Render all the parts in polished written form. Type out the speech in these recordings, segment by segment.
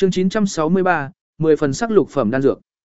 Chương 963, 10 phần sắc lục phẩm đan dược.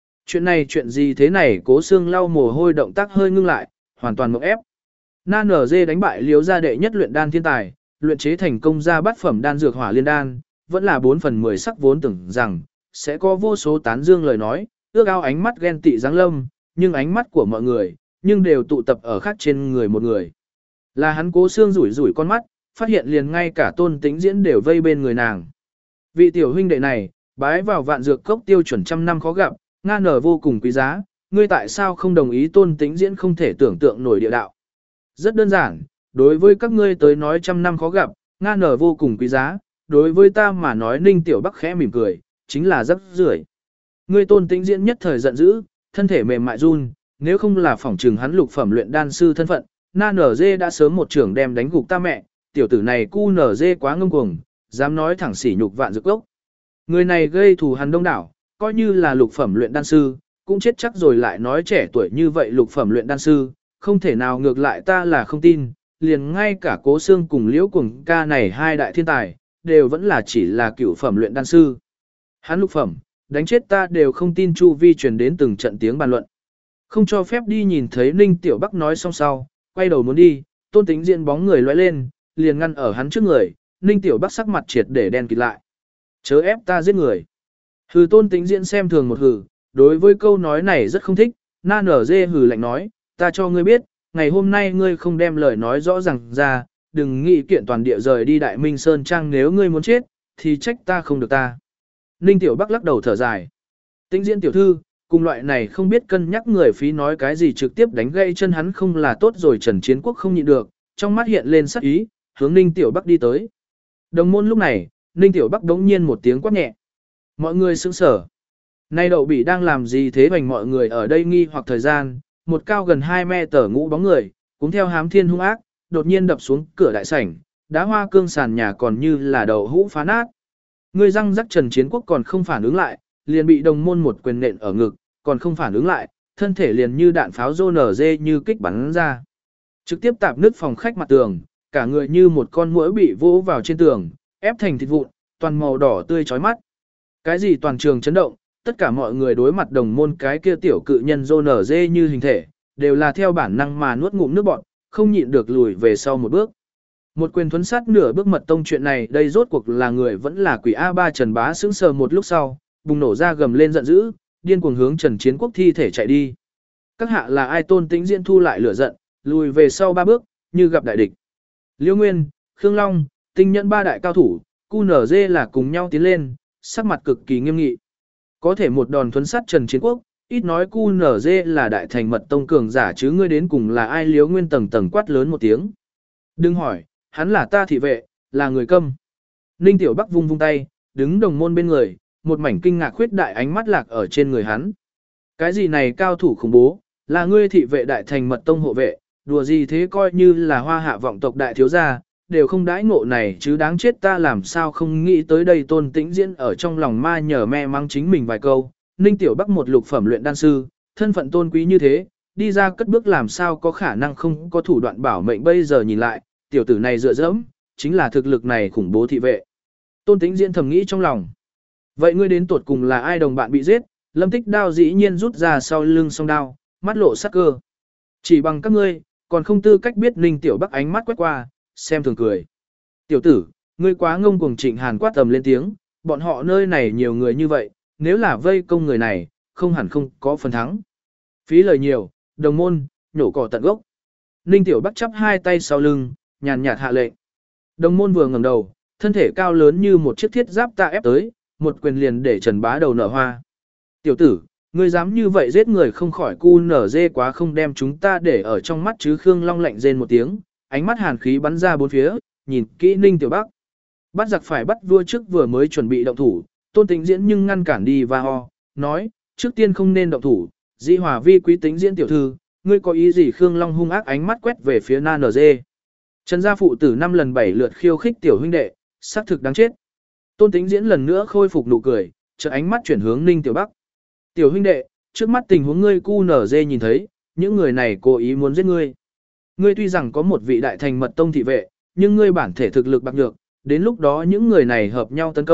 Chuyện gì thế này? Cố Xương lau mồ hôi, động tác hơi ngưng lại, hoàn toàn ngộp ép. Na NG đánh bại Liễu gia đệ nhất luyện đan thiên tài, luyện chế thành công ra bát phẩm đan dược Hỏa Liên đan, vẫn là 4 phần 10 sắc, vốn tưởng rằng sẽ có vô số tán dương lời nói, ước ao ánh mắt ghen tị giáng lâm, nhưng ánh mắt của mọi người đều tụ tập ở khác trên người một người. Là hắn. Cố Xương rủi rủi con mắt, phát hiện liền ngay cả Tôn Tĩnh Diễn đều vây bên người nàng. Vị tiểu huynh đệ này, bái vào Vạn Dược Cốc tiêu chuẩn trăm năm khó gặp, nga nở vô cùng quý giá, ngươi tại sao không đồng ý? Tôn Tĩnh Diễn không thể tưởng tượng nổi địa đạo. Rất đơn giản, đối với các ngươi tới nói trăm năm khó gặp, nga nở vô cùng quý giá, đối với ta mà nói. Ninh Tiểu Bắc khẽ mỉm cười, chính là rất rưởi. Ngươi. Tôn Tĩnh Diễn nhất thời giận dữ, thân thể mềm mại run, nếu không là phỏng trừng hắn lục phẩm luyện đan sư thân phận, Na NG đã sớm một trưởng đem đánh gục ta mẹ, tiểu tử này cu NG quá ngông cuồng, dám nói thẳng sỉ nhục Vạn Dược Cốc. Người này gây thù hằn đông đảo, coi như là lục phẩm luyện đan sư, cũng chết chắc rồi, lại nói trẻ tuổi như vậy lục phẩm luyện đan sư, không thể nào. Ngược lại ta là không tin, liền ngay cả Cố Xương cùng Liễu Cuồng ca này hai đại thiên tài, đều vẫn là chỉ là cửu phẩm luyện đan sư. Hắn lục phẩm, đánh chết ta đều không tin. Chu vi truyền đến từng trận tiếng bàn luận. Không cho phép đi. Nhìn thấy Ninh Tiểu Bắc nói xong sau, quay đầu muốn đi, Tôn Tĩnh Diễn bóng người lóe lên, liền ngăn ở hắn trước người. Ninh Tiểu Bắc sắc mặt triệt để đen kịt lại. Chớ ép ta giết người. Hừ. Tôn Tĩnh Diễn xem thường một hừ, đối với câu nói này rất không thích. Na NG hừ lạnh nói, ta cho ngươi biết, ngày hôm nay ngươi không đem lời nói rõ ràng ra, đừng nghĩ kiện toàn địa rời đi Đại Minh Sơn Trang. Nếu ngươi muốn chết, thì trách ta không được ta. Ninh Tiểu Bắc lắc đầu thở dài. Tĩnh Diễn tiểu thư, cùng loại này không biết cân nhắc người phí nói cái gì trực tiếp đánh gãy chân hắn không là tốt rồi. Trần Chiến Quốc không nhịn được, trong mắt hiện lên sắc ý, hướng Ninh Tiểu Bắc đi tới. Đồng môn. Lúc này, Ninh Tiểu Bắc đống nhiên một tiếng quát nhẹ. Mọi người sững sờ. Nay đậu bị đang làm gì thế? Bành mọi người ở đây nghi hoặc thời gian, một cao gần 2 mét ngũ bóng người, cũng theo hám thiên hung ác, đột nhiên đập xuống cửa đại sảnh, đá hoa cương sàn nhà còn như là đầu hũ phá nát. Người răng rắc. Trần Chiến Quốc còn không phản ứng lại, liền bị đồng môn một quyền nện ở ngực, còn không phản ứng lại, thân thể liền như đạn pháo rô nở dê như kích bắn ra. Trực tiếp tạp nứt phòng khách mặt tường, cả người như một con muỗi bị vỗ vào trên tường, ép thành thịt vụn, toàn màu đỏ tươi chói mắt. Cái gì? Toàn trường chấn động, tất cả mọi người đối mặt đồng môn cái kia tiểu cự nhân rô nở dê như hình thể, đều là theo bản năng mà nuốt ngụm nước bọt, không nhịn được lùi về sau một bước. Một quyền thuấn sát nửa bước mật tông. Chuyện này đây rốt cuộc là người vẫn là quỷ? A3 Trần Bá sững sờ một lúc sau, bùng nổ ra gầm lên giận dữ, điên cuồng hướng Trần Chiến Quốc thi thể chạy đi. Các hạ là ai? Tôn Tĩnh Diễn thu lại lửa giận, lùi về sau 3 bước, như gặp đại địch. Liễu Nguyên, Khương Long, Tinh Nhẫn 3 đại cao thủ, QNZ là cùng nhau tiến lên, sắc mặt cực kỳ nghiêm nghị. Có thể một đòn thuấn sát Trần Chiến Quốc, ít nói QNZ là đại thành mật tông cường giả chứ ngươi đến cùng là ai? Liễu Nguyên tầng tầng quát lớn một tiếng. Đừng hỏi, hắn là ta thị vệ, là người câm. Ninh Tiểu Bắc vung vung tay, đứng đồng môn bên người, một mảnh kinh ngạc khuyết đại ánh mắt lạc ở trên người hắn. Cái gì này? Cao thủ khủng bố, là ngươi thị vệ đại thành mật tông hộ vệ, đùa gì thế? Coi như là Hoa Hạ vọng tộc đại thiếu gia, đều không đãi ngộ này chứ. Đáng chết, ta làm sao không nghĩ tới đây? Tôn Tĩnh Diễn ở trong lòng ma nhờ me mắng chính mình vài câu. Ninh Tiểu Bắc một lục phẩm luyện đan sư, thân phận tôn quý như thế, đi ra cất bước làm sao có khả năng không có thủ đoạn bảo mệnh? Bây giờ nhìn lại, tiểu tử này dựa dẫm, chính là thực lực này khủng bố thị vệ. Tôn Tĩnh Diễn thầm nghĩ trong lòng. Vậy ngươi đến tuột cùng là ai? Đồng bạn bị giết, Lâm Tích đao dĩ nhiên rút ra sau lưng song đao, mắt lộ sắc cơ. Chỉ bằng các ngươi, còn không tư cách biết. Ninh Tiểu Bắc ánh mắt quét qua, xem thường cười. Tiểu tử, ngươi quá ngông cuồng. Trịnh Hàn quát tầm lên tiếng, bọn họ nơi này nhiều người như vậy, nếu là vây công người này, không hẳn không có phần thắng. Phí lời nhiều, đồng môn, nhổ cỏ tận gốc. Ninh Tiểu Bắc chắp hai tay sau lưng, nhàn nhạt hạ lệnh. Đồng môn vừa ngẩng đầu, thân thể cao lớn như một chiếc thiết giáp tạ ép tới, một quyền liền để Trần Bá đầu nở hoa. Tiểu tử, ngươi dám như vậy giết người không khỏi QNZ quá không đem chúng ta để ở trong mắt chứ? Khương Long lạnh rên một tiếng, ánh mắt hàn khí bắn ra bốn phía, nhìn kỹ Ninh Tiểu Bắc. Bắt giặc phải bắt vua trước, vừa mới chuẩn bị động thủ, Tôn Tĩnh Diễn nhưng ngăn cản đi và ho, nói, trước tiên không nên động thủ, dĩ hòa vi quý. Tĩnh Diễn tiểu thư, ngươi có ý gì? Khương Long hung ác ánh mắt quét về phía Na NG. Trần gia phụ tử 5 lần 7 lượt khiêu khích tiểu huynh đệ, xác thực đáng chết. Tôn Tĩnh Diễn lần nữa khôi phục nụ cười, chợt ánh mắt chuyển hướng Ninh Tiểu Bắc. Tiểu huynh đệ, trước mắt tình huống ngươi QNZ nhìn thấy, những người này cố ý muốn giết ngươi. Ngươi tuy rằng có một vị đại thành mật tông thị vệ, nhưng ngươi bản thể thực lực bạc nhược, đến lúc đó những người này hợp nhau tấn công,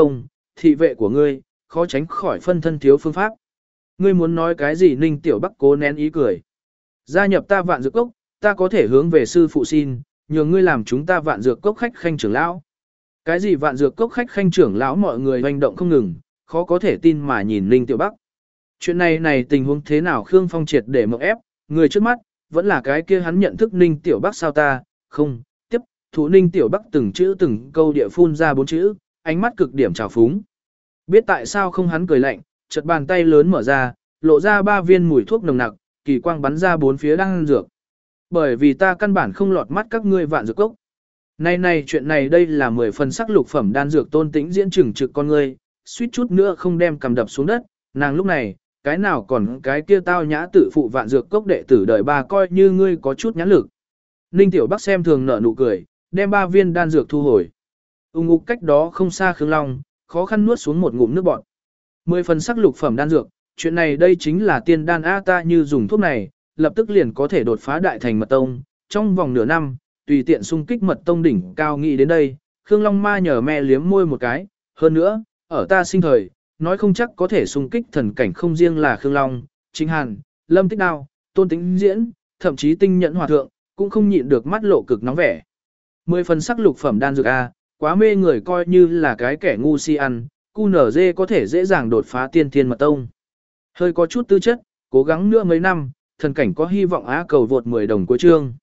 thị vệ của ngươi, khó tránh khỏi phân thân thiếu phương pháp. Ngươi muốn nói cái gì? Ninh Tiểu Bắc cố nén ý cười. Gia nhập ta Vạn Dược Cốc, ta có thể hướng về sư phụ xin, nhờ ngươi làm chúng ta Vạn Dược Cốc khách khanh trưởng lão. Cái gì Vạn Dược Cốc khách khanh trưởng lão? Mọi người hoành động không ngừng, khó có thể tin mà nhìn Ninh Tiểu Bắc. Chuyện này tình huống thế nào? Khương Phong triệt để mộng ép, người trước mắt, vẫn là cái kia hắn nhận thức Ninh Tiểu Bắc sao ta, không, tiếp, thủ Ninh Tiểu Bắc từng chữ từng câu địa phun ra 4 chữ, ánh mắt cực điểm trào phúng. Biết tại sao không, hắn cười lạnh, chợt bàn tay lớn mở ra, lộ ra 3 viên mùi thuốc nồng nặc, kỳ quang bắn ra 4 phía đan dược. Bởi vì ta căn bản không lọt mắt các ngươi Vạn Dược Cốc. Này chuyện này đây là 10 phần sắc lục phẩm đan dược. Tôn Tĩnh diễn chừng trực con ngươi, suýt chút nữa không đem cầm đập xuống đất, nàng lúc này, cái nào còn cái kia tao nhã tự phụ Vạn Dược Cốc đệ tử đời bà coi như ngươi có chút nhãn lực. Ninh Tiểu Bắc xem thường nở nụ cười, đem 3 viên đan dược thu hồi. Ngục cách đó không xa Khương Long, khó khăn nuốt xuống một ngụm nước bọt. 10 phần sắc lục phẩm đan dược, chuyện này đây chính là tiên đan a, ta như dùng thuốc này, lập tức liền có thể đột phá đại thành mật tông, trong vòng nửa năm, tùy tiện xung kích mật tông đỉnh cao. Nghĩ đến đây, Khương Long ma nhờ me liếm môi một cái, hơn nữa, ở ta sinh thời, nói không chắc có thể xung kích thần cảnh, không riêng là Khương Long, Chính Hàn, Lâm Tích Đao, Tôn Tĩnh diễn, thậm chí Tinh Nhẫn Hòa thượng, cũng không nhịn được mắt lộ cực nóng vẻ. 10 phần sắc lục phẩm đan dược a, quá mê người, coi như là cái kẻ ngu si ăn, QNZ có thể dễ dàng đột phá tiên thiên mật tông. Hơi có chút tư chất, cố gắng nữa mấy năm, thần cảnh có hy vọng á. Cầu vượt 10 đồng cuối chương.